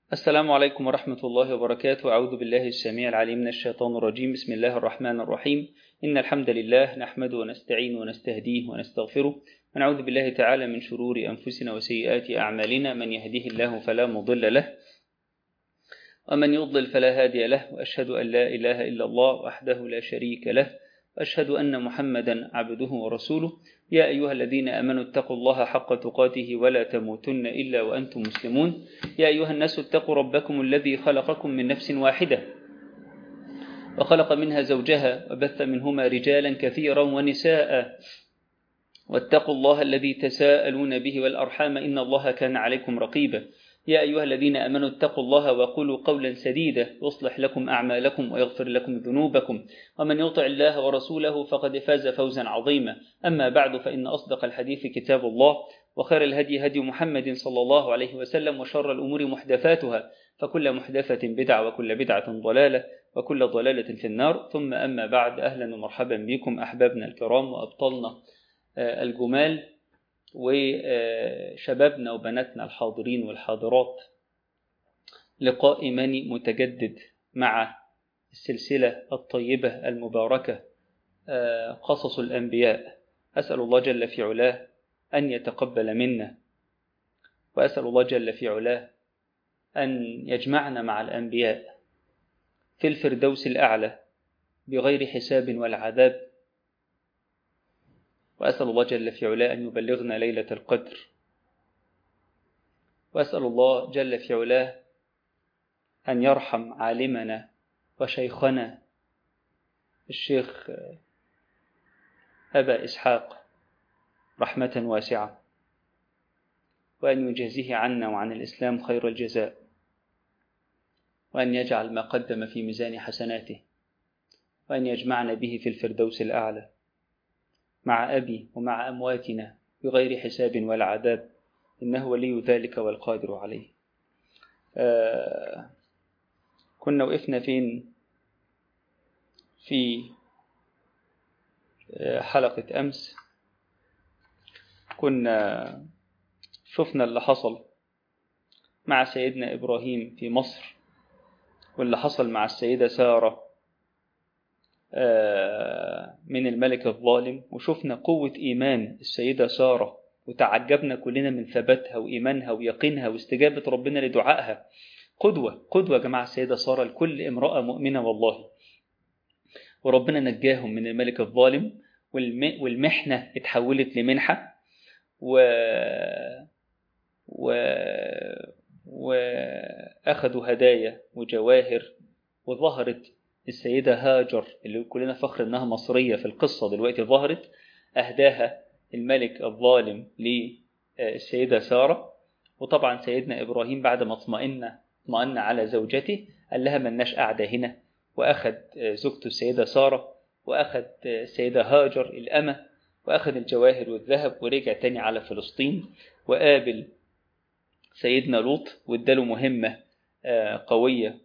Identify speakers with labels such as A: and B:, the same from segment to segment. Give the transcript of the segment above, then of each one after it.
A: السلام عليكم ورحمة الله وبركاته. أعوذ بالله السميع العليم من الشيطان الرجيم. بسم الله الرحمن الرحيم. إن الحمد لله نحمده ونستعين ونستهديه ونستغفره، ونعوذ بالله تعالى من شرور أنفسنا وسيئات أعمالنا. من يهديه الله فلا مضل له ومن يضلل فلا هادي له، وأشهد أن لا إله إلا الله وحده لا شريك له، وأشهد أن محمدا عبده ورسوله. يا أيها الذين آمنوا اتقوا الله حق تقاته ولا تموتن إلا وأنتم مسلمون. يا أيها الناس اتقوا ربكم الذي خلقكم من نفس واحدة وخلق منها زوجها وبث منهما رجالا كثيرا ونساء، واتقوا الله الذي تساءلون به والأرحام إن الله كان عليكم رقيبا. يا أيها الذين آمنوا اتقوا الله وقولوا قولا سديدا يصلح لكم أعمالكم ويغفر لكم ذنوبكم، ومن يطع الله ورسوله فقد فاز فوزا عظيما. أما بعد، فإن أصدق الحديث كتاب الله، وخير الهدي هدي محمد صلى الله عليه وسلم، وشر الأمور محدثاتها، فكل محدثة بدعة وكل بدعة ضلالة وكل ضلالة في النار. ثم أما بعد، أهلا ومرحبا بكم أحبابنا الكرام وأبطالنا الجمال وشبابنا وبناتنا الحاضرين والحاضرات. لقاء إيماني متجدد مع السلسلة الطيبة المباركة قصص الأنبياء. أسأل الله جل في علاه أن يتقبل منا، وأسأل الله جل في علاه أن يجمعنا مع الأنبياء في الفردوس الأعلى بغير حساب ولا عذاب. وأسأل الله جل في علاه أن يبلغنا ليلة القدر. وأسأل الله جل في علاه أن يرحم عالمنا وشيخنا الشيخ أبا إسحاق رحمة واسعة، وأن يجازيه عنا وعن الإسلام خير الجزاء، وأن يجعل ما قدم في ميزان حسناته، وأن يجمعنا به في الفردوس الأعلى مع أبي ومع أمواتنا بغير حساب ولا عذاب، إنه ولي ذلك والقادر عليه. كنا وقفنا فين في حلقة أمس؟ كنا شفنا اللي حصل مع سيدنا إبراهيم في مصر، واللي حصل مع السيدة سارة من الملك الظالم، وشفنا قوة إيمان السيدة سارة، وتعجبنا كلنا من ثباتها وإيمانها ويقينها واستجابة ربنا لدعائها. قدوة يا جماعة السيدة سارة لكل امرأة مؤمنة والله. وربنا نجاهم من الملك الظالم، والمحنة اتحولت لمنحة، وأخذوا هدايا وجواهر. وظهرت السيدة هاجر اللي كلنا فخر إنها مصرية في القصة، دلوقتي ظهرت أهداها الملك الظالم للسيدة سارة. وطبعا سيدنا إبراهيم بعد ما اطمأن على زوجته قال لها ملناش قاعدة هنا، وأخذ زوجته السيدة سارة، وأخذ السيدة هاجر الأمة، وأخذ الجواهر والذهب، ورجع تاني على فلسطين، وقابل سيدنا لوط واداله مهمة قوية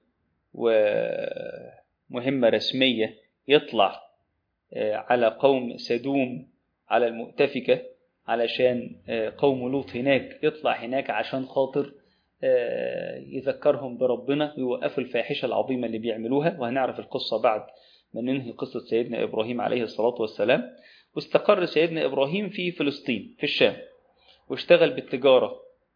A: ومهمة رسمية، يطلع على قوم سدوم على المؤتفكة، علشان قوم لوط هناك، يطلع هناك عشان خاطر يذكرهم بربنا ويوقفوا الفاحشة العظيمة اللي بيعملوها. وهنعرف القصة بعد ما ننهي قصة سيدنا إبراهيم عليه الصلاة والسلام. واستقر سيدنا إبراهيم في فلسطين في الشام، واشتغل بالتجارة.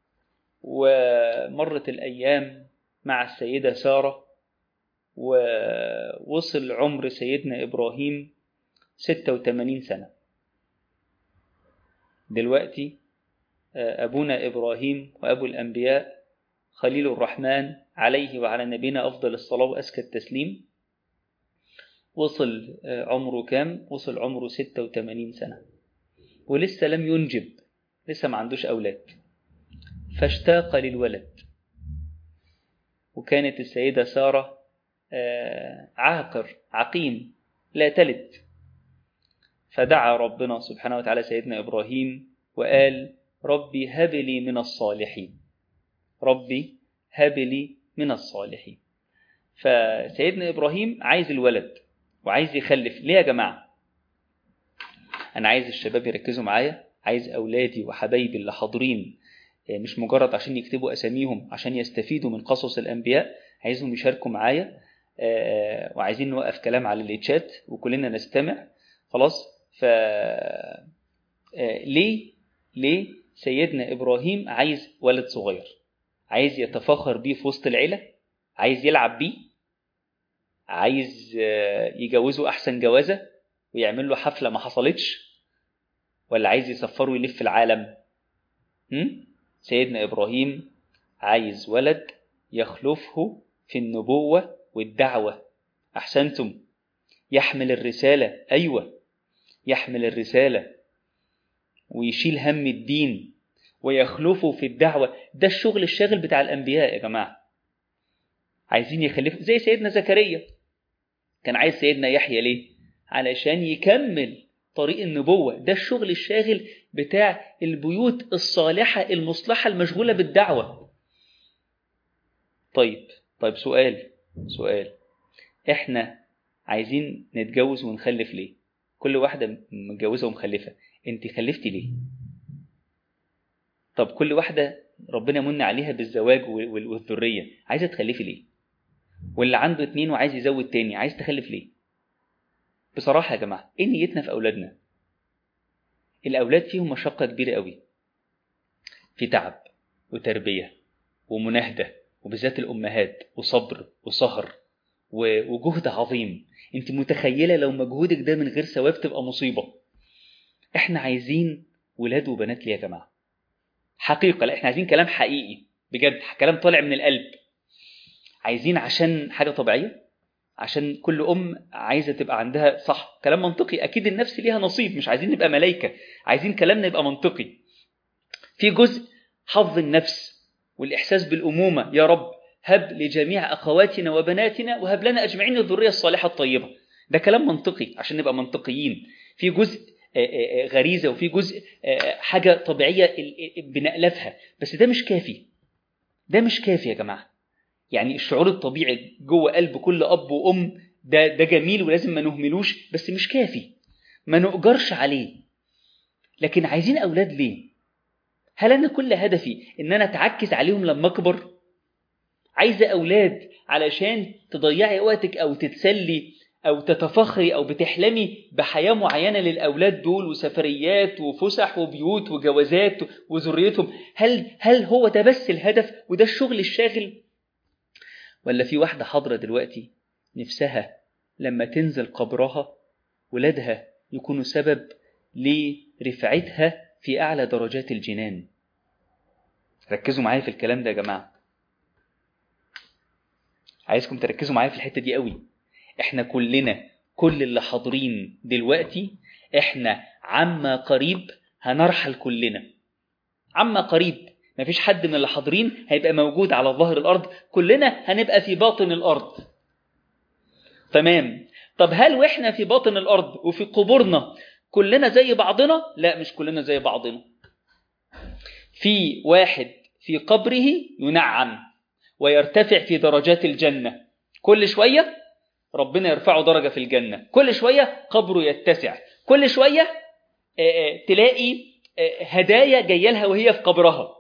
A: ومرت الأيام مع السيدة سارة، ووصل عمر سيدنا إبراهيم 86 سنة. دلوقتي أبونا إبراهيم وأبو الأنبياء خليل الرحمن عليه وعلى نبينا أفضل الصلاة وأزكى التسليم، وصل عمره كام؟ وصل عمره 86 سنة، ولسه لم ينجب، لسه ما عندوش أولاد، فاشتاق للولد. وكانت السيدة سارة عقيم لا تلد، فدعا ربنا سبحانه وتعالى سيدنا إبراهيم وقال ربي هب لي من الصالحين، ربي هب لي من الصالحين. فسيدنا إبراهيم عايز الولد وعايز يخلف. ليه يا جماعة؟ أنا عايز الشباب يركزوا معايا، عايز أولادي وحبايبي اللي حاضرين مش مجرد عشان يكتبوا أساميهم عشان يستفيدوا من قصص الأنبياء، عايزهم يشاركوا معايا، وعايزين نوقف كلام على الشات وكلنا نستمع. خلاص. ليه سيدنا إبراهيم عايز ولد صغير، عايز يتفاخر بيه في وسط العيلة، عايز يلعب بيه، عايز يجوزه أحسن جوازة ويعمل له حفلة ما حصلتش، ولا عايز يسفره يلف العالم؟ سيدنا إبراهيم عايز ولد يخلفه في النبوة والدعوة. أحسنتم. يحمل الرسالة، أيوة يحمل الرسالة ويشيل هم الدين ويخلفه في الدعوة. ده الشغل الشاغل بتاع الأنبياء يا جماعة. عايزين يخلفوا زي سيدنا زكريا، كان عايز سيدنا يحيى ليه؟ علشان يكمل طريق النبوة. ده الشغل الشاغل بتاع البيوت الصالحة المصلحة المشغولة بالدعوة. طيب سؤال، احنا عايزين نتجوز ونخلف ليه؟ كل واحدة متجوزة ومخلفة، انت خلفتي ليه؟ طب كل واحدة ربنا من عليها بالزواج والذرية، عايزة تخلفي ليه؟ واللي عنده 2 وعايز يزود تاني، عايز تخلف ليه؟ بصراحة يا جماعة، ايه نيتنا في أولادنا؟ الأولاد فيهم مشقة كبيرة قوي، في تعب وتربية ومناهدة، وبالذات الأمهات، وصبر وسهر وجهد عظيم. انت متخيلة لو مجهودك ده من غير ثواب تبقى مصيبة. احنا عايزين ولاد وبنات ليه يا جماعة؟ حقيقة، لا احنا عايزين كلام حقيقي بجد، كلام طالع من القلب. عايزين عشان حاجة طبيعية، عشان كل عايزة تبقى عندها صح كلام منطقي، أكيد النفس ليها نصيب، مش عايزين نبقى ملايكة، عايزين كلامنا يبقى منطقي. في جزء حظ النفس والإحساس بالأمومة، يا رب هب لجميع أخواتنا وبناتنا وهب لنا أجمعين الذرية الصالحة الطيبة. ده كلام منطقي عشان نبقى منطقيين. في جزء غريزة، وفي جزء حاجة طبيعية بنألفها، بس ده مش كافي. ده مش كافي يا جماعة. يعني الشعور الطبيعي جوه قلب كل أب وأم ده جميل ولازم ما نهملوش، بس مش كافي، ما نؤجرش عليه. لكن عايزين أولاد ليه؟ هل أنا كل هدفي إن أنا أتعكز عليهم لما أكبر؟ عايزة أولاد علشان تضيعي وقتك أو تتسلي أو تتفخري أو بتحلمي بحياة معينة للأولاد دول، وسفريات وفسح وبيوت وجوازات وذريتهم؟ هل هو ده بس الهدف وده الشغل الشاغل؟ ولا في واحدة حاضرة دلوقتي نفسها لما تنزل قبرها ولادها يكونوا سبب لرفعتها في أعلى درجات الجنان؟ ركزوا معايا في الكلام ده يا جماعة، عايزكم تركزوا معايا في الحتة دي قوي. احنا كل اللي حاضرين دلوقتي احنا عما قريب هنرحل كلنا، عما قريب. مفيش حد من اللي حاضرين هيبقى موجود على ظهر الأرض، كلنا هنبقى في باطن الأرض. تمام. طب هل وإحنا في باطن الأرض وفي قبورنا كلنا زي بعضنا؟ لا، مش كلنا زي بعضنا. في واحد في قبره ينعم ويرتفع في درجات الجنة، كل شوية ربنا يرفعه درجة في الجنة، كل شوية قبره يتسع، كل شوية تلاقي هدايا جايه لها وهي في قبرها،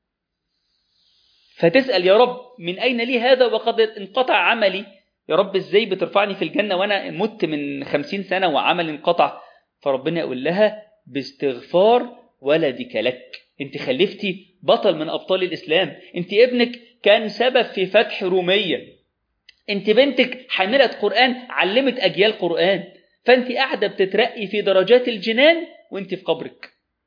A: فتسأل يا رب من أين لي هذا وقد انقطع عملي؟ يا رب ازاي بترفعني في الجنة وانا مت من 50 سنة وعمل انقطع؟ فربنا يقول لها باستغفار ولدك لك، انت خلفتي بطل من أبطال الإسلام، انت ابنك كان سبب في فتح رومية، انت بنتك حاملة قرآن علمت أجيال قرآن، فانت قاعدة بتترقي في درجات الجنان وانت في قبرك.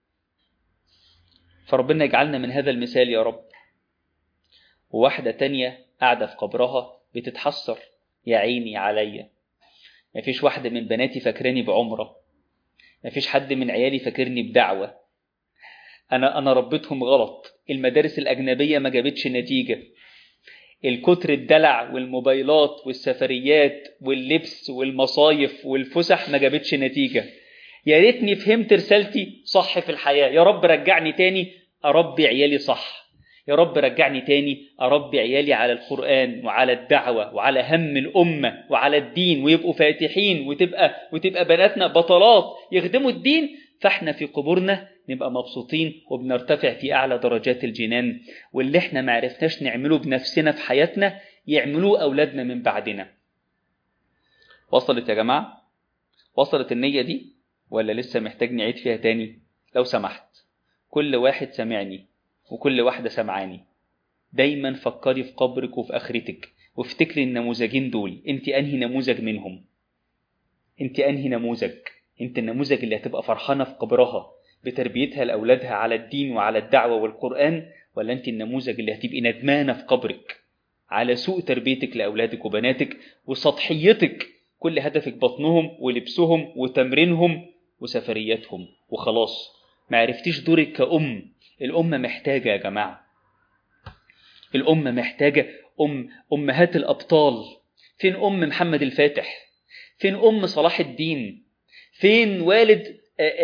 A: فربنا يجعلنا من هذا المثال يا رب. وواحدة تانية قاعدة في قبرها بتتحسر، يا عيني عليا، مفيش واحدة من بناتي فاكراني بعمرة، مفيش حد من عيالي فاكرني بدعوة، أنا ربيتهم غلط، المدارس الأجنبية ما جابتش نتيجة، الكتر الدلع والموبايلات والسفريات واللبس والمصايف والفسح ما جابتش نتيجة، يا ريتني فهمت رسالتي صح في الحياة، يا رب رجعني تاني أربي عيالي صح، يا رب رجعني تاني أربي عيالي على القرآن وعلى الدعوة وعلى هم الأمة وعلى الدين، ويبقوا فاتحين، وتبقى بناتنا بطلات يخدموا الدين. فاحنا في قبورنا نبقى مبسوطين وبنرتفع في أعلى درجات الجنان، واللي احنا معرفناش نعمله بنفسنا في حياتنا يعملوه أولادنا من بعدنا. وصلت يا جماعة؟ وصلت النية دي ولا لسه محتاج نعيد فيها تاني؟ لو سمحت كل واحد سمعني وكل واحدة سمعاني، دايما فكري في قبرك وفي آخرتك، وافتكري النموذجين دول. انت انهي نموذج منهم؟ انت انهي نموذج؟ انت النموذج اللي هتبقى فرحانة في قبرها بتربيتها لأولادها على الدين وعلى الدعوة والقرآن، ولا انت النموذج اللي هتبقي ندمانة في قبرك على سوء تربيتك لأولادك وبناتك وسطحيتك، كل هدفك بطنهم ولبسهم وتمرينهم وسفرياتهم وخلاص، ما عرفتيش دورك كأم. الأمة محتاجة يا جماعة، الأمة محتاجة أمهات الأبطال. فين أم محمد الفاتح؟ فين أم صلاح الدين؟ فين والد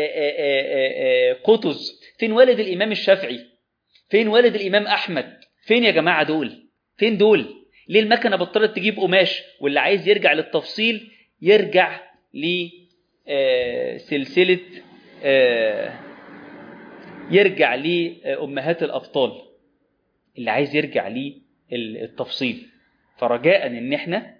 A: قطز؟ فين والد الإمام الشافعي؟ فين والد الإمام أحمد؟ فين يا جماعة دول؟ فين دول؟ ليه المكنة بطلت تجيب قماش؟ واللي عايز يرجع للتفصيل يرجع لسلسلة يرجع لأمهات الأبطال، اللي عايز يرجع للتفصيل. فرجاء ان احنا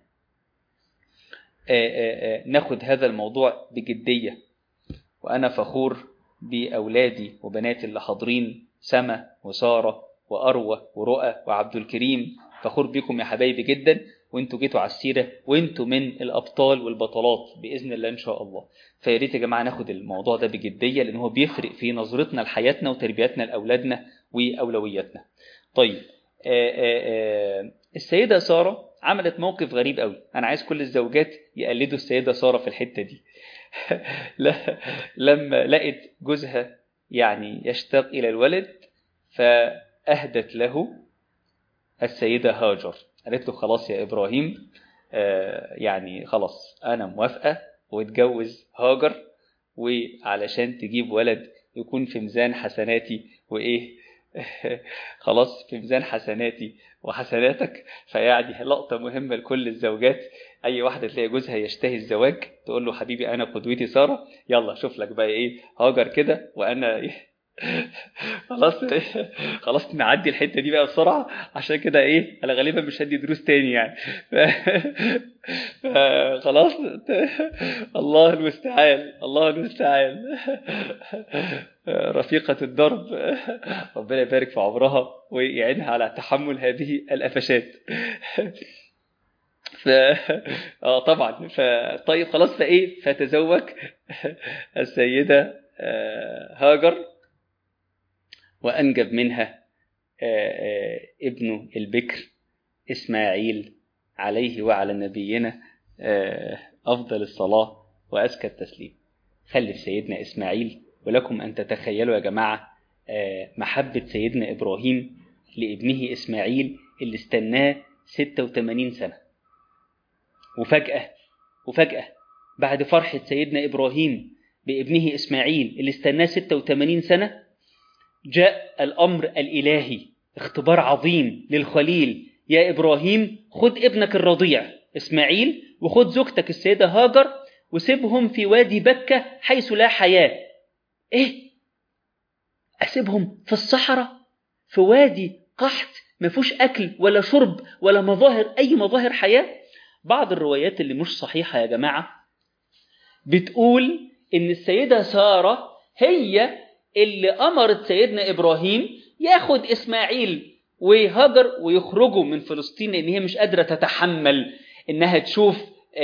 A: ناخد هذا الموضوع بجدية. وانا فخور بأولادي وبناتي اللي حاضرين، سما وسارة وأروى ورؤى وعبد الكريم، فخور بكم يا حبايبي جدا، وانتوا جيتوا على السيرة وانتوا من الأبطال والبطلات بإذن الله إن شاء الله. فياريت يا جماعة ناخد الموضوع ده بجدية، لأنه بيفرق في نظرتنا لحياتنا وتربيتنا لأولادنا وأولوياتنا. طيب، السيدة سارة عملت موقف غريب قوي. أنا عايز كل الزوجات يقلدوا السيدة سارة في الحتة دي. لما لقت جوزها يعني يشتاق إلى الولد، فأهدت له السيدة هاجر. قالت له خلاص يا إبراهيم، يعني خلاص أنا موافقة واتجوز هاجر، وعلشان تجيب ولد يكون في ميزان حسناتي وإيه خلاص في ميزان حسناتي وحسناتك. فيعني لقطة مهمة لكل الزوجات، أي واحدة تلاقي جوزها يشتهي الزواج تقول له حبيبي أنا قدوتي سارة، يلا شوف لك بقى إيه هاجر كده وأنا إيه خلاص نعدي الحتة دي بقى بسرعة، عشان كده إيه أنا غالبا مش هدي دروس تاني يعني. خلاص الله المستعان، الله المستعان. رفيقة الدرب، ربنا يبارك في عمرها ويعينها على تحمل هذه القفشات. طبعا طيب خلاص، فايه فتزوج السيدة هاجر وأنجب منها ابنه البكر إسماعيل، عليه وعلى نبينا أفضل الصلاة وأزكى التسليم. خلف سيدنا إسماعيل. ولكم أن تتخيلوا يا جماعة محبة سيدنا إبراهيم لابنه إسماعيل اللي استناه 86 سنة. وفجأة بعد فرحة سيدنا إبراهيم بابنه إسماعيل اللي استناه 86 سنة، جاء الأمر الإلهي، اختبار عظيم للخليل. يا إبراهيم خد ابنك الرضيع إسماعيل وخد زوجتك السيدة هاجر وسيبهم في وادي بكة حيث لا حياة. إيه؟ أسيبهم في الصحراء في وادي قحط ما فيهوش أكل ولا شرب ولا أي مظاهر حياة؟ بعض الروايات اللي مش صحيحة يا جماعة بتقول إن السيدة سارة هي اللي أمرت سيدنا إبراهيم ياخد إسماعيل وهاجر ويخرجوا من فلسطين، لأن هي مش قادرة تتحمل إنها تشوف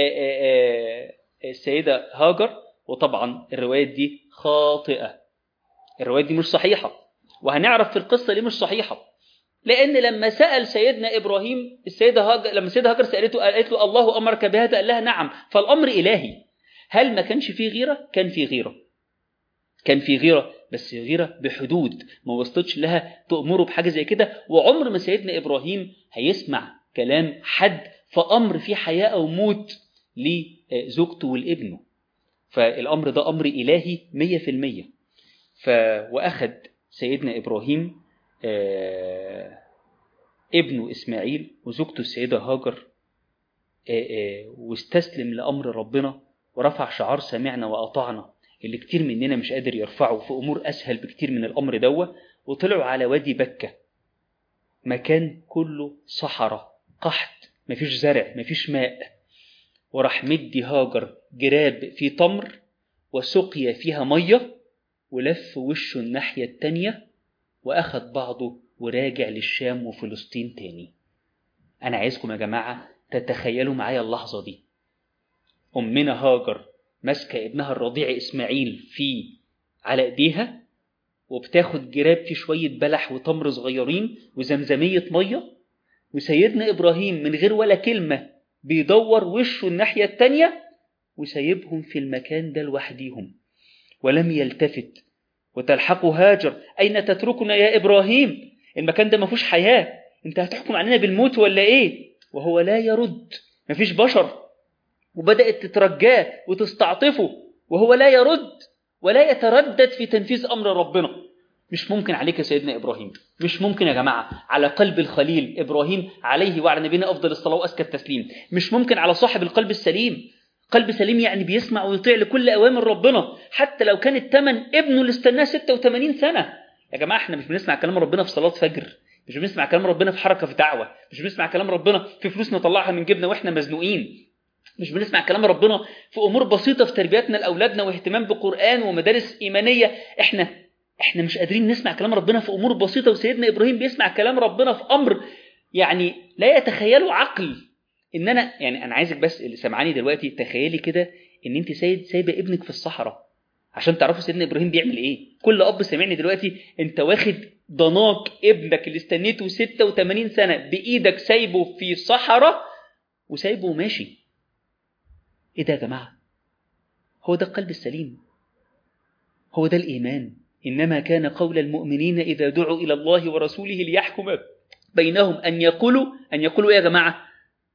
A: السيدة هاجر. وطبعا الروايات دي خاطئة، الروايات دي مش صحيحة، وهنعرف في القصة ليه مش صحيحة. لأن لما سأل سيدنا إبراهيم السيدة هاجر، لما السيدة هاجر سألته قالت له الله أمرك بهذا؟ قال لها نعم. فالأمر إلهي. هل ما كانش فيه غيرة؟ كان فيه غيرة، بس غيرة بحدود، ما وصلتش لها تأمره بحاجة زي كده. وعمر ما سيدنا إبراهيم هيسمع كلام حد فأمر فيه حياة أو موت لزوجته والابنه. فالأمر ده أمر إلهي 100%. وأخذ سيدنا إبراهيم ابنه إسماعيل وزوجته السيدة هاجر واستسلم لأمر ربنا ورفع شعار سمعنا وأطعنا. اللي كتير مننا مش قادر يرفعه في أمور أسهل بكتير من الأمر دوه، وطلعوا على وادي بكة، مكان كله صحراء قحط، مفيش زرع مفيش ماء، وراح مدي هاجر جراب في تمر وسقيا فيها مية، ولف وشه الناحية التانية وأخد بعضه وراجع للشام وفلسطين تاني. أنا عايزكم يا جماعة تتخيلوا معايا اللحظة دي، أمنا هاجر ماسكة ابنها الرضيع إسماعيل على إيديها، وبتاخد جراب فيه شوية بلح وتمر صغيرين وزمزمية مية، وسيدنا إبراهيم من غير ولا كلمة بيدور وشه الناحية التانية وسيبهم في المكان ده لوحديهم ولم يلتفت. وتلحقوا هاجر: أين تتركنا يا إبراهيم؟ المكان ده مفيش حياة، أنت هتحكم علينا بالموت ولا إيه؟ وهو لا يرد، مفيش بشر. وبدأت تترجاه وتستعطفه وهو لا يرد ولا يتردد في تنفيذ أمر ربنا. مش ممكن عليك يا سيدنا إبراهيم، مش ممكن يا جماعة على قلب الخليل إبراهيم عليه وعلى نبينا أفضل الصلاة وأزكى التسليم، مش ممكن على صاحب القلب السليم. قلب سليم يعني بيسمع ويطيع لكل أوامر ربنا، حتى لو كان الثمن ابنه اللي استناه 86 سنة. يا جماعة احنا مش بنسمع كلام ربنا في صلاة فجر، مش بنسمع كلام ربنا في حركة في دعوة، مش بنسمع كلام ربنا في فلوس نطلعها من جيبنا واحنا مزنوقين، مش بنسمع كلام ربنا في أمور بسيطة في تربيتنا لأولادنا واهتمام بقرآن ومدارس إيمانية. احنا مش قادرين نسمع كلام ربنا في أمور بسيطة، وسيدنا إبراهيم بيسمع كلام ربنا في أمر يعني لا يتخيله عقل. أنا عايزك بس اللي سمعاني دلوقتي تخيلي كده إن أنت سايبة ابنك في الصحراء عشان تعرفوا سيدنا إبراهيم بيعمل إيه. كل أب سمعني دلوقتي، أنت واخد ضناك ابنك اللي استنيته 86 سنة بإيدك، سايبه في صحراء وسايبه ماشي. إيه ده يا جماعة؟ هو ده القلب السليم، هو ده الإيمان. إنما كان قول المؤمنين إذا دعوا إلى الله ورسوله ليحكم بينهم أن يقولوا إيه يا جماعة؟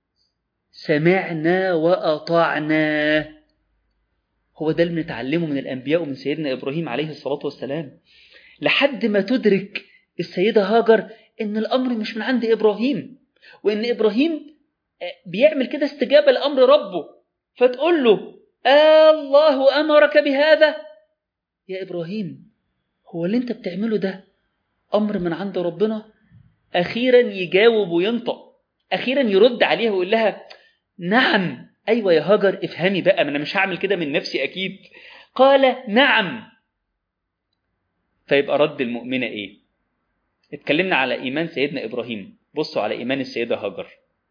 A: سمعنا وأطعنا. هو ده اللي نتعلمه من الأنبياء ومن سيدنا إبراهيم عليه الصلاة والسلام، لحد ما تدرك السيدة هاجر إن الأمر مش من عند إبراهيم، وإن إبراهيم بيعمل كده استجابة لأمر ربه، فتقول له: الله أمرك بهذا يا إبراهيم؟ هو اللي أنت بتعمله ده أمر من عند ربنا؟ أخيرا يجاوب وينطق، أخيرا يرد عليها ويقول لها: نعم. أيوة يا هاجر افهمي بقى، ما أنا مش هعمل كده من نفسي أكيد. قال: نعم. فيبقى رد المؤمنة إيه؟ اتكلمنا على إيمان سيدنا إبراهيم، بصوا على إيمان السيدة هاجر.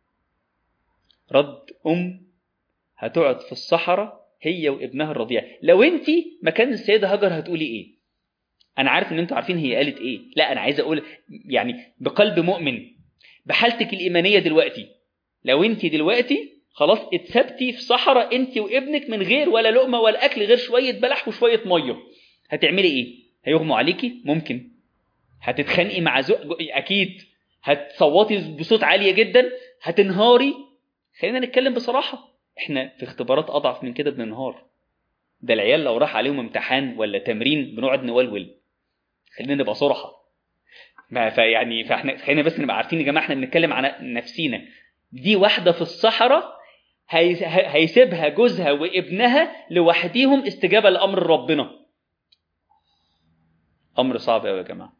A: رد هتقعد في الصحراء هي وابنها الرضيع. لو انتي مكان السيدة هاجر هتقولي ايه؟ انا عارف ان انتوا عارفين هي قالت ايه، لا انا عايز اقول يعني بقلب مؤمن بحالتك الايمانية دلوقتي، لو انتي دلوقتي خلاص اتثبتي في صحراء انتي وابنك من غير ولا لقمة ولا اكل غير شوية بلح وشوية مية، هتعملي ايه؟ هيغموا عليكي؟ ممكن. هتتخانقي مع اكيد. هتصوتي بصوت عالية جدا؟ هتنهاري؟ خلينا نتكلم بصراحة، احنا في اختبارات اضعف من كده بننهار. ده العيال لو راح عليهم امتحان ولا تمرين بنقعد نولول. خلينا نبقى صراحة. فاحنا خلينا بس نبقى عارفين يا جماعة احنا بنتكلم عن نفسينا. دي واحدة في الصحراء هيسيبها جوزها وابنها لوحديهم استجابة لأمر ربنا. أمر صعب قوي يا جماعة،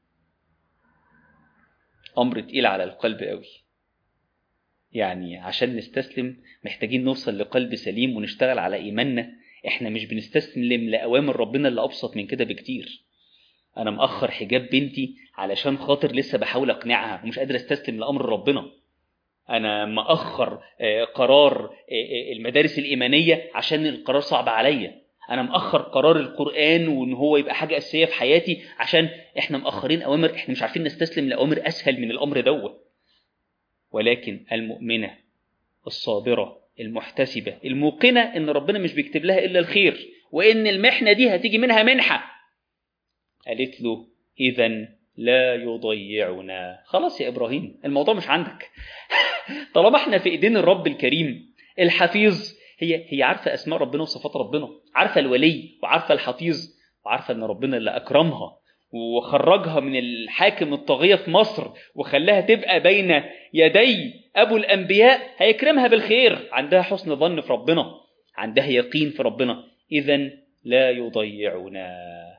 A: أمر تقيل على القلب قوي. يعني عشان نستسلم محتاجين نوصل لقلب سليم ونشتغل على إيماننا. احنا مش بنستسلم لأوامر ربنا اللي أبسط من كده بكتير. أنا مأخر حجاب بنتي علشان خاطر لسه بحاول أقنعها ومش قادر استسلم لأمر ربنا. أنا مأخر قرار المدارس الإيمانية عشان القرار صعب عليا. أنا مأخر قرار القرآن وإن هو يبقى حاجة أساسية في حياتي عشان إحنا مأخرين أوامر، إحنا مش عارفين نستسلم لأوامر أسهل من الأمر دوت. ولكن المؤمنة الصابرة المحتسبة الموقنة إن ربنا مش بيكتب لها إلا الخير، وإن المحنة دي هتيجي منها منحة، قالت له: إذن لا يضيعنا. خلاص يا إبراهيم الموضوع مش عندك. طالما احنا في إيدين الرب الكريم الحفيظ. هي عارفة أسماء ربنا وصفات ربنا، عارفة الولي وعارفة الحفيظ، وعارفة أن ربنا اللي أكرمها وخرجها من الحاكم الطاغية في مصر وخلاها تبقى بين يدي أبو الأنبياء، هيكرمها بالخير. عندها حسن ظن في ربنا، عندها يقين في ربنا. إذن لا يضيعنا.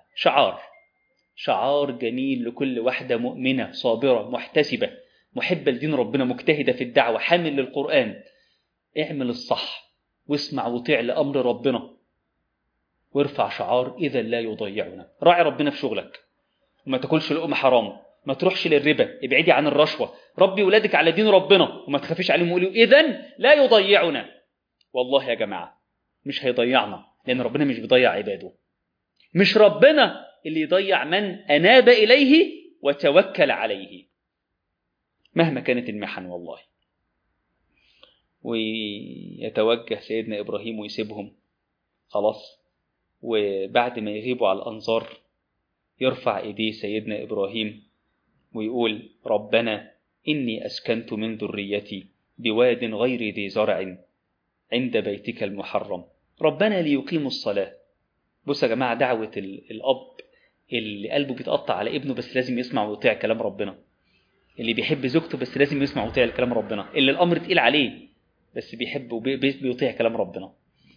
A: شعار جميل لكل واحدة مؤمنة صابرة محتسبة محبة لدين ربنا مجتهدة في الدعوة حامل للقرآن. اعمل الصح واسمع وطيع لأمر ربنا وارفع شعار إذا لا يضيعنا. راعي ربنا في شغلك وما تاكلش لقمة حرام، ما تروحش للربا، ابعدي عن الرشوة، ربي ولادك على دين ربنا وما تخافيش عليهم وقولوا إذن لا يضيعنا. والله يا جماعة مش هيضيعنا، لأن ربنا مش بيضيع عباده. مش ربنا اللي يضيع من أناب إليه وتوكل عليه مهما كانت المحن والله. ويتوجه سيدنا إبراهيم ويسيبهم خلاص، وبعد ما يغيبوا على الأنظار يرفع إيديه سيدنا إبراهيم ويقول ربنا إني أسكنت من ذريتي بواد غير ذي زرع عند بيتك المحرم ربنا ليقيموا الصلاة. بصوا يا جماعة دعوة الأب اللي قلبه بيتقطع على ابنه بس لازم يسمع ويطيع كلام ربنا، اللي بيحب زوجته بس لازم يسمع ويطيع كلام ربنا، اللي الأمر تقيل عليه بس بيحب وبيطيع كلام ربنا.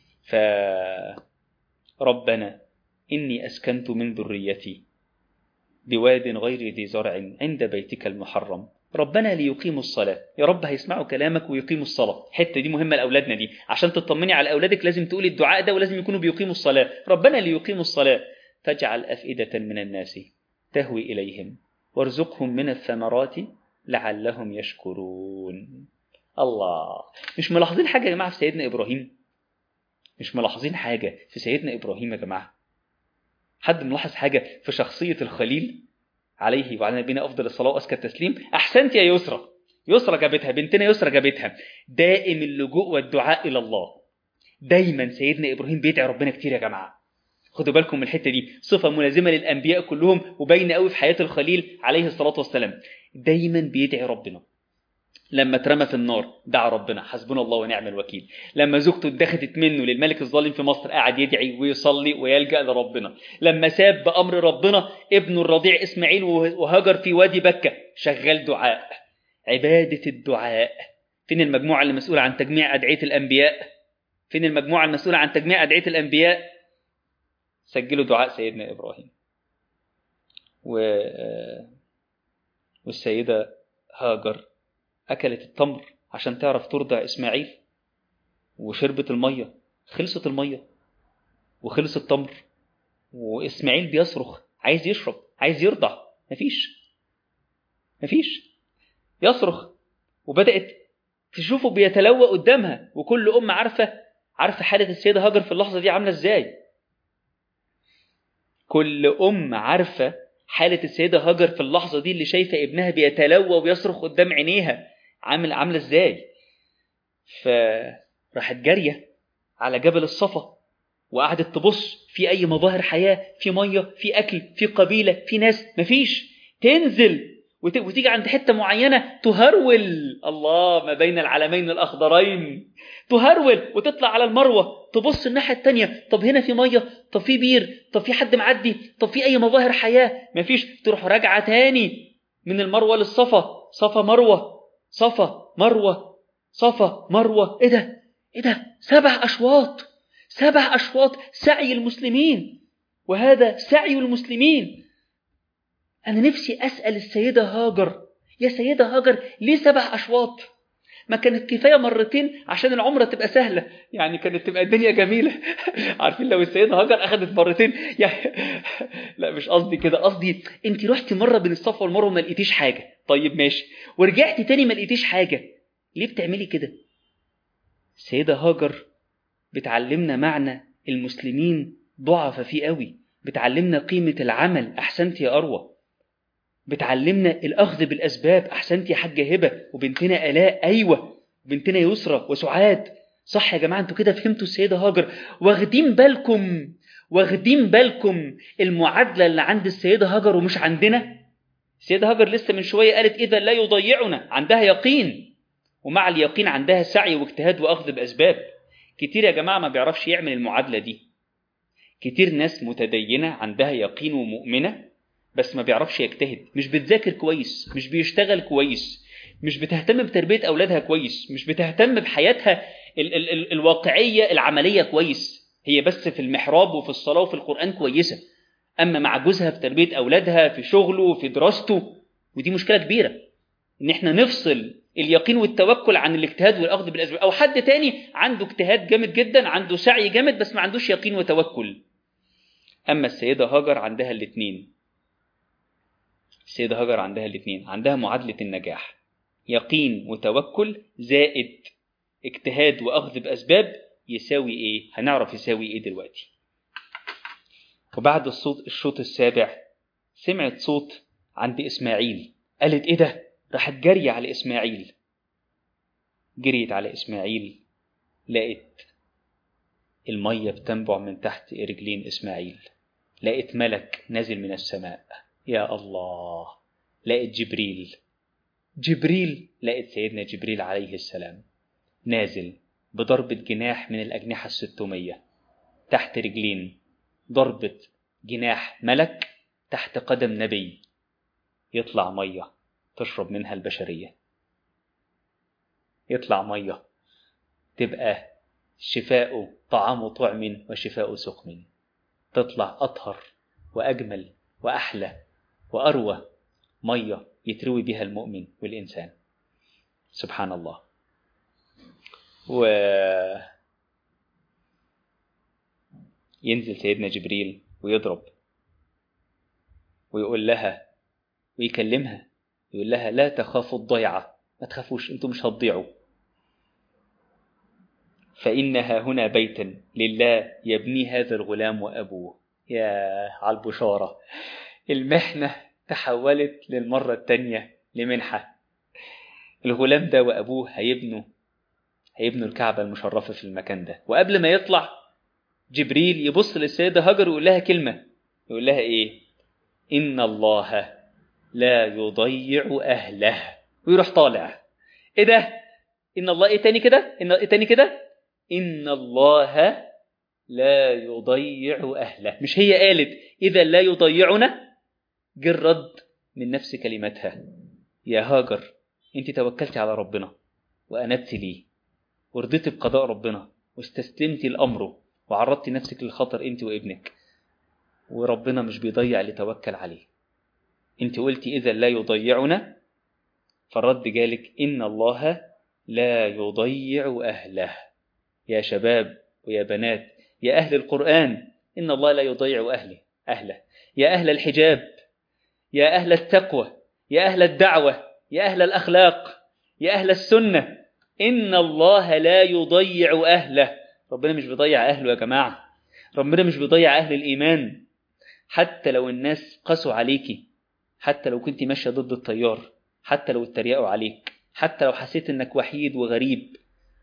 A: فربنا إني أسكنت من ذريتي بواد غير ذي زرع عند بيتك المحرم ربنا ليقيموا الصلاة. يا رب هيسمعوا كلامك ويقيموا الصلاة. حتة دي مهمة لأولادنا دي، عشان تطمني على أولادك لازم تقولي الدعاء ده ولازم يكونوا بيقيموا الصلاة. ربنا ليقيموا الصلاة فاجعل أفئدة من الناس تهوي إليهم وارزقهم من الثمرات لعلهم يشكرون. الله، مش ملاحظين حاجة يا جماعة في سيدنا إبراهيم؟ مش ملاحظين حاجة في سيدنا إبراهيم يا جماعة؟ حد ملاحظ حاجة في شخصية الخليل عليه وعلى نبينا أفضل الصلاة وأزكى التسليم؟ أحسنت يا يسرى، يسرى جابتها، بنتنا يسرى جابتها. دائم اللجوء والدعاء إلى الله. دايما سيدنا إبراهيم بيدعي ربنا كتير يا جماعة. خدوا بالكم من الحتة دي، صفة ملازمة للأنبياء كلهم وباينة قوي في حياة الخليل عليه الصلاة والسلام. دايما بيدعي ربنا. لما اترمى في النار دعا ربنا حسبنا الله ونعم الوكيل. لما زوجته اتخذت منه للملك الظالم في مصر قاعد يدعي ويصلي ويلجأ لربنا. لما ساب بأمر ربنا ابنه الرضيع إسماعيل وهاجر في وادي بكة شغال دعاء. عبادة الدعاء. فين المجموعة اللي مسؤولة عن تجميع أدعية الأنبياء؟ فين المجموعة المسؤولة عن تجميع أدعية الأنبياء؟ سجلوا دعاء سيدنا إبراهيم. والسيدة هاجر أكلت التمر عشان تعرف ترضع إسماعيل وشربت المية، خلصت المية وخلص التمر وإسماعيل بيصرخ عايز يشرب عايز يرضع، مفيش يصرخ. وبدأت تشوفه بيتلوى قدامها، وكل أم عارفة حالة السيدة هاجر في اللحظة دي عاملة إزاي. كل أم عارفة حالة السيدة هاجر في اللحظة دي اللي شايفة ابنها بيتلوى ويصرخ قدام عينيها عاملة إزاي. فراحت جارية على جبل الصفا وقعدت تبص في أي مظاهر حياة، في مية، في أكل، في قبيلة، في ناس، مفيش. تنزل وتيجي عند حتة معينة تهرول، الله ما بين العلمين الأخضرين، تهرول وتطلع على المروة تبص الناحية التانية. طب هنا في مية، طب في بير، طب في حد معدي، طب في أي مظاهر حياة، مفيش. تروح راجعة تاني من المروة للصفا، صفا مروة، صفا مروة، صفا مروة. إيه ده 7 أشواط، 7 أشواط سعي المسلمين، وهذا سعي المسلمين. أنا نفسي أسأل السيدة هاجر، يا سيدة هاجر ليه 7 أشواط؟ ما كانت كفاية مرتين عشان العمرة تبقى سهلة، يعني كانت تبقى الدنيا جميلة. عارفين لو السيدة هاجر أخذت مرتين يعني لا مش قصدي كده، قصدي أنت رحتي مرة بين الصفا والمروة ما لقيتيش حاجة، طيب ماشي، ورجعتي تاني ما لقيتيش حاجة، ليه بتعملي كده؟ السيدة هاجر بتعلمنا معنى المسلمين ضعف فيه قوي، بتعلمنا قيمة العمل، أحسنت يا أروى، بتعلمنا الأخذ بالأسباب، أحسنت يا حاجة هبة، وبنتنا آلاء، أيوة بنتنا يسرى وسعاد. صح يا جماعة، انتوا كده فهمتوا السيدة هاجر. واخدين بالكم المعادلة اللي عند السيدة هاجر ومش عندنا. السيدة هاجر لسه من شوية قالت إذا لا يضيعنا، عندها يقين، ومع اليقين عندها سعي واجتهاد وأخذ بأسباب. كتير يا جماعة ما بيعرفش يعمل المعادلة دي. كتير ناس متدينة عندها يقين ومؤمنة بس ما بيعرفش يجتهد، مش بتذاكر كويس، مش بيشتغل كويس، مش بتهتم بتربية أولادها كويس، مش بتهتم بحياتها الواقعية العملية كويس. هي بس في المحراب وفي الصلاة وفي القرآن كويسة، أما مع جوزها في تربية أولادها، في شغله، في دراسته، ودي مشكلة كبيرة إن إحنا نفصل اليقين والتوكل عن الاجتهاد والأخذ بالأسباب. أو حد تاني عنده اجتهاد جامد جدا، عنده سعي جامد، بس ما عندوش يقين وتوكل. أما السيدة هاجر عندها الاثنين. السيدة هاجر عندها الاثنين، عندها معادلة النجاح، يقين وتوكل زائد اجتهاد وأخذ بأسباب. يساوي إيه؟ هنعرف يساوي إيه دلوقتي. وبعد الشوط السابع سمعت صوت عند إسماعيل، قالت إيه ده؟ راحت جري على إسماعيل. جريت على إسماعيل، لقيت المية بتنبع من تحت رجلين إسماعيل، لقيت ملك نازل من السماء. يا الله، لقيت جبريل، لقيت سيدنا جبريل عليه السلام نازل بضربة جناح من الأجنحة 600 تحت رجلين، ضربة جناح ملك تحت قدم نبي، يطلع مية تشرب منها البشرية، يطلع مية تبقى شفاء طعام طعم وشفاء سقم، تطلع أطهر وأجمل وأحلى وأروى مية يتروي بها المؤمن والإنسان. سبحان الله. وينزل سيدنا جبريل ويضرب ويقول لها ويكلمها، يقول لها لا تخافوا الضيعة، ما تخافوش، انتم مش هتضيعوا، فإنها هنا بيتا لله يبني هذا الغلام وأبوه. يا على البشارة، المحنة تحولت للمرة التانية لمنحة. الغلام ده وأبوه هيبنوا الكعبة المشرفة في المكان ده. وقبل ما يطلع جبريل يبص للسيدة هاجر ويقول لها كلمة، يقول لها إيه؟ إن الله لا يضيع أهله. ويروح طالع. إيه ده؟ إن الله إيه تاني كده؟ إيه تاني كده؟ إن الله لا يضيع أهله. مش هي قالت إذا لا يضيعنا؟ جه الرد من نفس كلمتها. يا هاجر، أنت توكلتي على ربنا وأنبت ليه ورضيتي بقضاء ربنا واستسلمتي لأمره وعرضتي نفسك للخطر أنت وابنك، وربنا مش بيضيع اللي توكل عليه. أنت قلتي إذا لا يضيعنا، فالرد جالك إن الله لا يضيع أهله. يا شباب ويا بنات، يا أهل القرآن، إن الله لا يضيع أهله. يا أهل الحجاب، يا أهل التقوى، يا أهل الدعوة، يا أهل الأخلاق، يا أهل السنة، إن الله لا يضيع أهله. ربنا مش بيضيع أهله يا جماعة، ربنا مش بيضيع أهل الإيمان. حتى لو الناس قسوا عليكي، حتى لو كنت ماشية ضد التيار، حتى لو اتريقوا عليك، حتى لو حسيت إنك وحيد وغريب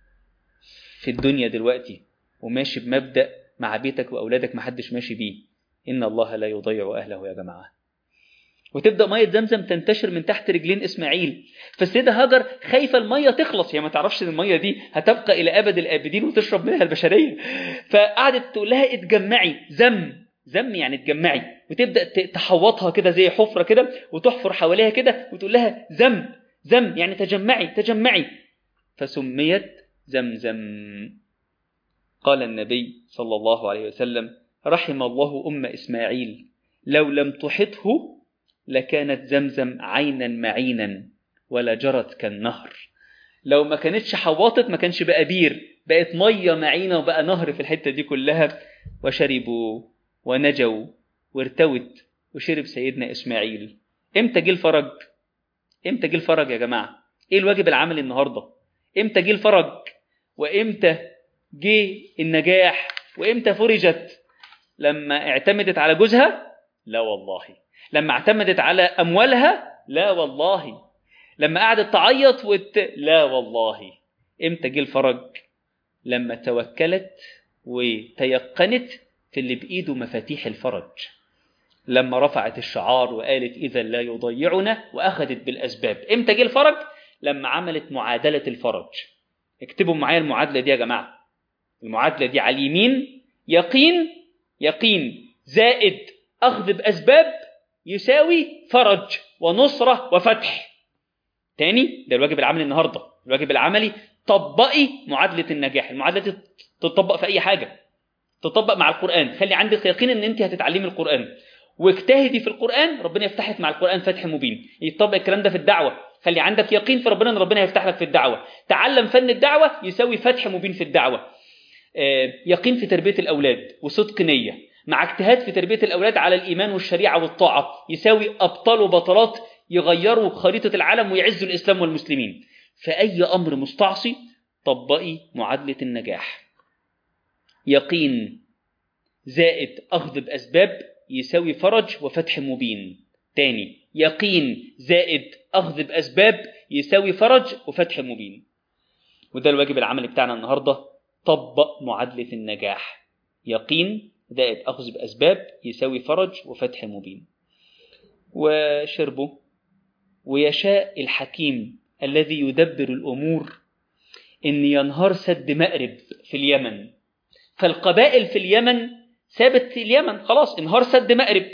A: في الدنيا دلوقتي وماشي بمبدأ مع بيتك وأولادك محدش ماشي بيه، إن الله لا يضيع أهله يا جماعة. وتبدأ مية زمزم تنتشر من تحت رجلين إسماعيل. فالسيدة هاجر خايفة المية تخلص، هي ما تعرفش إن المية دي هتبقى إلى أبد الآبدين وتشرب منها البشرية. فقعدت تقول لها اتجمعي، زم يعني اتجمعي، وتبدأ تحوطها كده زي حفرة كده وتحفر حواليها كده وتقول لها زم يعني تجمعي. فسميت زمزم. قال النبي صلى الله عليه وسلم رحم الله أم إسماعيل، لو لم تحطه لكانت زمزم عينا معينا ولا جرت كالنهر. لو ما كانتش حوطت ما كانش بقى بير، بقت مية معينة وبقى نهر في الحتة دي كلها. وشربوا ونجوا وارتوت وشرب سيدنا إسماعيل. امتى جه الفرج يا جماعة؟ ايه الواجب العملي النهاردة؟ امتى جه الفرج؟ وامتى جه النجاح؟ وامتى فرجت؟ لما اعتمدت على جوزها؟ لا والله. لما اعتمدت على أموالها؟ لا والله. لما قعدت تعيط لا والله. امتى جه الفرج؟ لما توكلت وتيقنت في اللي بإيده مفاتيح الفرج، لما رفعت الشعار وقالت إذا لا يضيعنا وأخذت بالأسباب. امتى جه الفرج؟ لما عملت معادلة الفرج. اكتبوا معايا المعادلة دي يا جماعة. المعادلة دي على اليمين يقين زائد أخذ بأسباب يساوي فرج ونصرة وفتح. تاني، ده الواجب العملي النهاردة. الواجب العملي طبقي معادلة النجاح. المعادلة دي تطبق في أي حاجة، تطبق مع القرآن، خلي عندك يقين ان انت هتتعلمي القرآن، واجتهدي في القرآن، ربنا يفتح لك مع القرآن فتح مبين. يطبق الكلام ده في الدعوة، خلي عندك يقين في ربنا ان ربنا هيفتح لك في الدعوة. تعلم فن الدعوة يساوي فتح مبين في الدعوة. يقين في تربية الأولاد وصدق نية مع اجتهاد في تربية الأولاد على الإيمان والشريعة والطاعة يساوي أبطال وبطلات يغيروا خريطة العالم ويعزوا الإسلام والمسلمين. فأي أمر مستعصي طبقي معادلة النجاح. يقين زائد أخذ بأسباب يساوي فرج وفتح مبين. تاني، يقين زائد أخذ بأسباب يساوي فرج وفتح مبين. وده الواجب العملي بتاعنا النهاردة، طبق معادلة النجاح. يقين زائد أخذ بأسباب يساوي فرج وفتح مبين. وشربه. ويشاء الحكيم الذي يدبر الأمور إن ينهار سد مأرب في اليمن، فالقبائل في اليمن ثابت اليمن خلاص، انهار سد مأرب،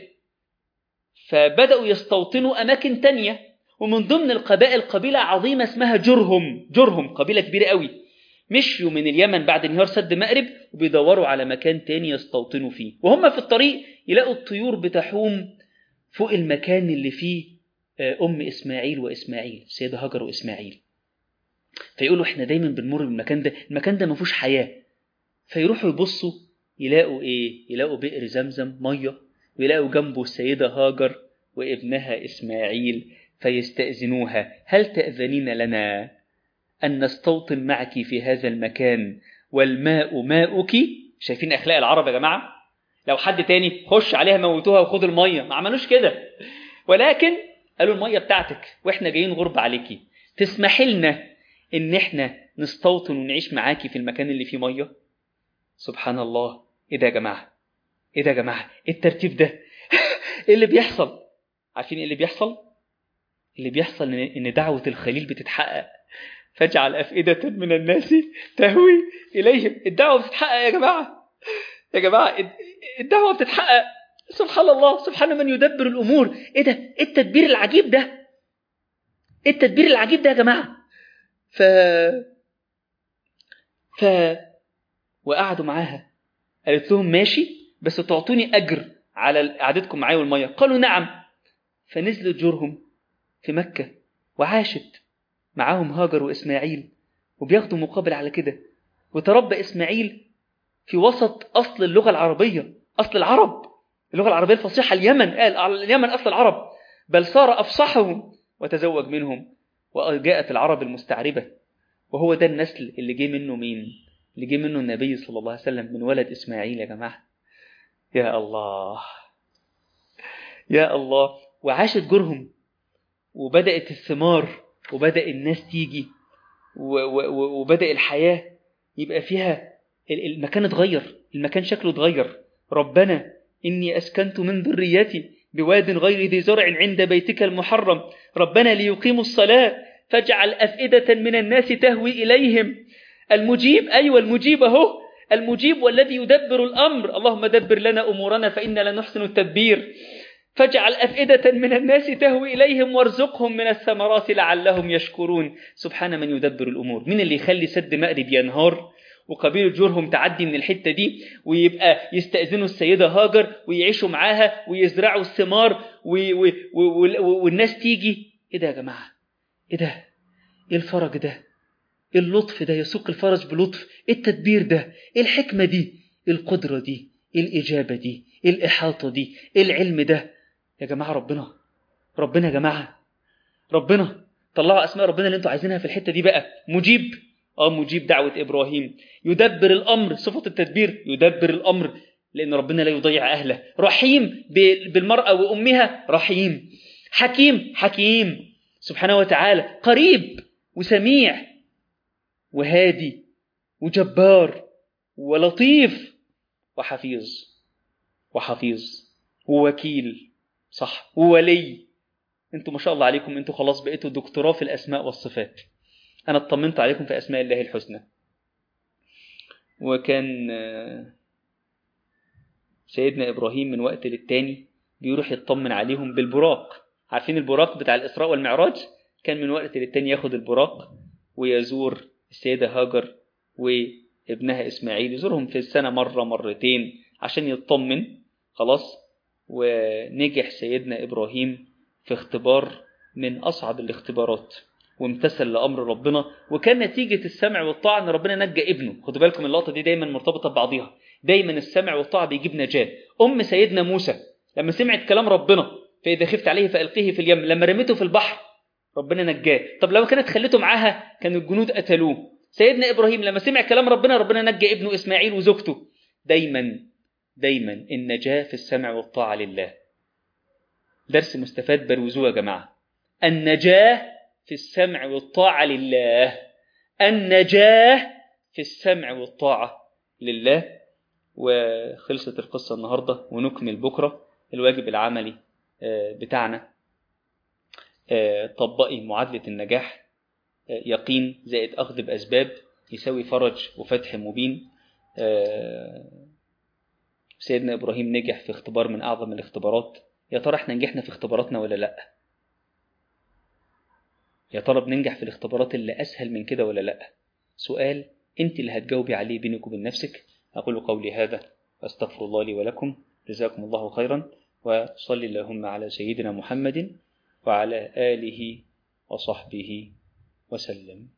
A: فبدأوا يستوطنوا أماكن تانية، ومن ضمن القبائل قبيلة عظيمة اسمها جرهم، قبيلة كبيرة قوي. مشيوا من اليمن بعد انهيار سد مأرب وبيدوروا على مكان تاني يستوطنوا فيه، وهم في الطريق يلاقوا الطيور بتحوم فوق المكان اللي فيه أم إسماعيل وإسماعيل، السيدة هاجر وإسماعيل. فيقولوا إحنا دايما بنمر بالمكان ده، المكان ده ما فيهوش حياة. فيروحوا يبصوا يلاقوا إيه؟ يلاقوا بئر زمزم مية، ويلاقوا جنبه السيدة هاجر وابنها إسماعيل، فيستأذنوها: هل تأذنين لنا أن نستوطن معك في هذا المكان والماء ماؤك؟ شايفين أخلاق العرب يا جماعة؟ لو حد تاني خش عليها موتوها وخد المية، ما عملوش كده، ولكن قالوا المية بتاعتك وإحنا جايين غربة عليكي، تسمحي لنا إن إحنا نستوطن ونعيش معاكي في المكان اللي فيه مية؟ سبحان الله. إيه ده يا جماعة؟ إيه ده يا جماعة؟ إيه الترتيب ده؟ إيه اللي بيحصل؟ عارفين إيه اللي بيحصل؟ اللي بيحصل إن دعوة الخليل بتتحقق. فاجعل أفئدة من الناس تهوي إليهم. الدعوة بتتحقق يا جماعة، يا جماعة الدعوة بتتحقق. سبحان الله، سبحان من يدبر الأمور. إيه ده؟ إيه التدبير العجيب ده؟ إيه التدبير العجيب ده يا جماعة؟ وقعدوا معاها، قالت لهم ماشي بس تعطوني أجر على قعدتكم معايا والمية. قالوا نعم. فنزلت جرهم في مكة وعاشت معاهم هاجر وإسماعيل، وبياخدوا مقابل على كده. وتربى إسماعيل في وسط أصل اللغة العربية، أصل العرب، اللغة العربية الفصيحة. اليمن أصل العرب، بل صار أفصحهم وتزوج منهم، وجاءت العرب المستعربة. وهو ده النسل اللي جه منه مين؟ اللي جه منه النبي صلى الله عليه وسلم، من ولد إسماعيل يا جماعة. يا الله يا الله. وعاشت جرهم، وبدأت الثمار، وبدأ الناس تيجي، وبدأ الحياة يبقى فيها. المكان اتغير، المكان شكله اتغير. ربنا إني أسكنت من ذريتي بواد غير ذي زرع عند بيتك المحرم ربنا ليقيموا الصلاة فاجعل أفئدة من الناس تهوي إليهم. المجيب، أيوة المجيب أهو، المجيب والذي يدبر الأمر. اللهم دبر لنا أمورنا فإنا لا نحسن التدبير. فاجعل أفئدة من الناس تهوي إليهم وارزقهم من الثمرات لعلهم يشكرون. سبحان من يدبر الأمور. مين اللي يخلي سد مأرب ينهار وقبيلة جرهم تعدي من الحتة دي، ويبقى يستأذنوا السيدة هاجر ويعيشوا معاها ويزرعوا الثمار والناس تيجي؟ إيه ده يا جماعة؟ إيه ده؟ إيه الفرج ده؟ إيه اللطف ده؟ يسوق الفرج بلطف. إيه التدبير ده؟ إيه الحكمة دي؟ إيه القدرة دي؟ إيه الإجابة دي؟ إيه الإحاطة دي؟ إيه العلم ده؟ يا جماعة ربنا يا جماعة، ربنا. طلعوا أسماء ربنا اللي أنتوا عايزينها في الحتة دي بقى. مجيب، مجيب دعوة إبراهيم. يدبر الأمر، صفة التدبير، يدبر الأمر لأن ربنا لا يضيع أهله. رحيم بالمرأة وأمها، رحيم. حكيم سبحانه وتعالى. قريب وسميع وهادي وجبار ولطيف وحفيظ ووكيل، صح، وولي. انتوا ما شاء الله عليكم، انتوا خلاص بقيتوا دكتوراه في الأسماء والصفات. أنا اطمنت عليكم في أسماء الله الحسنى. وكان سيدنا إبراهيم من وقت للتاني بيروح يطمن عليهم بالبراق. عارفين البراق بتاع الإسراء والمعراج؟ كان من وقت للتاني ياخد البراق ويزور السيدة هاجر ابنها إسماعيل، يزورهم في السنة مرة مرتين عشان يطمن. خلاص. ونجح سيدنا إبراهيم في اختبار من أصعب الاختبارات، وامتثل لأمر ربنا، وكان نتيجة السمع والطاعة أن ربنا نجى ابنه. خدوا بالكم اللقطة دي دايما مرتبطة ببعضها، دايما السمع والطاعة بيجيب نجاة. سيدنا موسى لما سمعت كلام ربنا فإذا خفت عليه فألقيه في اليم، لما رميته في البحر ربنا نجاه. طب لو كانت خلته معاها كان الجنود قتلوه. سيدنا إبراهيم لما سمع كلام ربنا نجى ابنه إسماعيل وزوجته. دايما النجاة في السمع والطاعة لله. درس مستفاد بروزوه يا جماعة. النجاة في السمع والطاعة لله. النجاة في السمع والطاعة لله. وخلصت القصة النهاردة، ونكمل بكرة الواجب العملي بتاعنا. طبقي معادلة النجاح. يقين زائد أخذ بأسباب يساوي فرج وفتح مبين. سيدنا إبراهيم نجح في اختبار من أعظم الاختبارات. يا ترى احنا نجحنا في اختباراتنا ولا لأ؟ يا ترى بننجح في الاختبارات اللي أسهل من كده ولا لأ؟ سؤال انت اللي هتجاوبي عليه بينك وبين نفسك. أقول قولي هذا أستغفر الله لي ولكم، جزاكم الله خيرا، وصلي اللهم على سيدنا محمد وعلى آله وصحبه وسلم.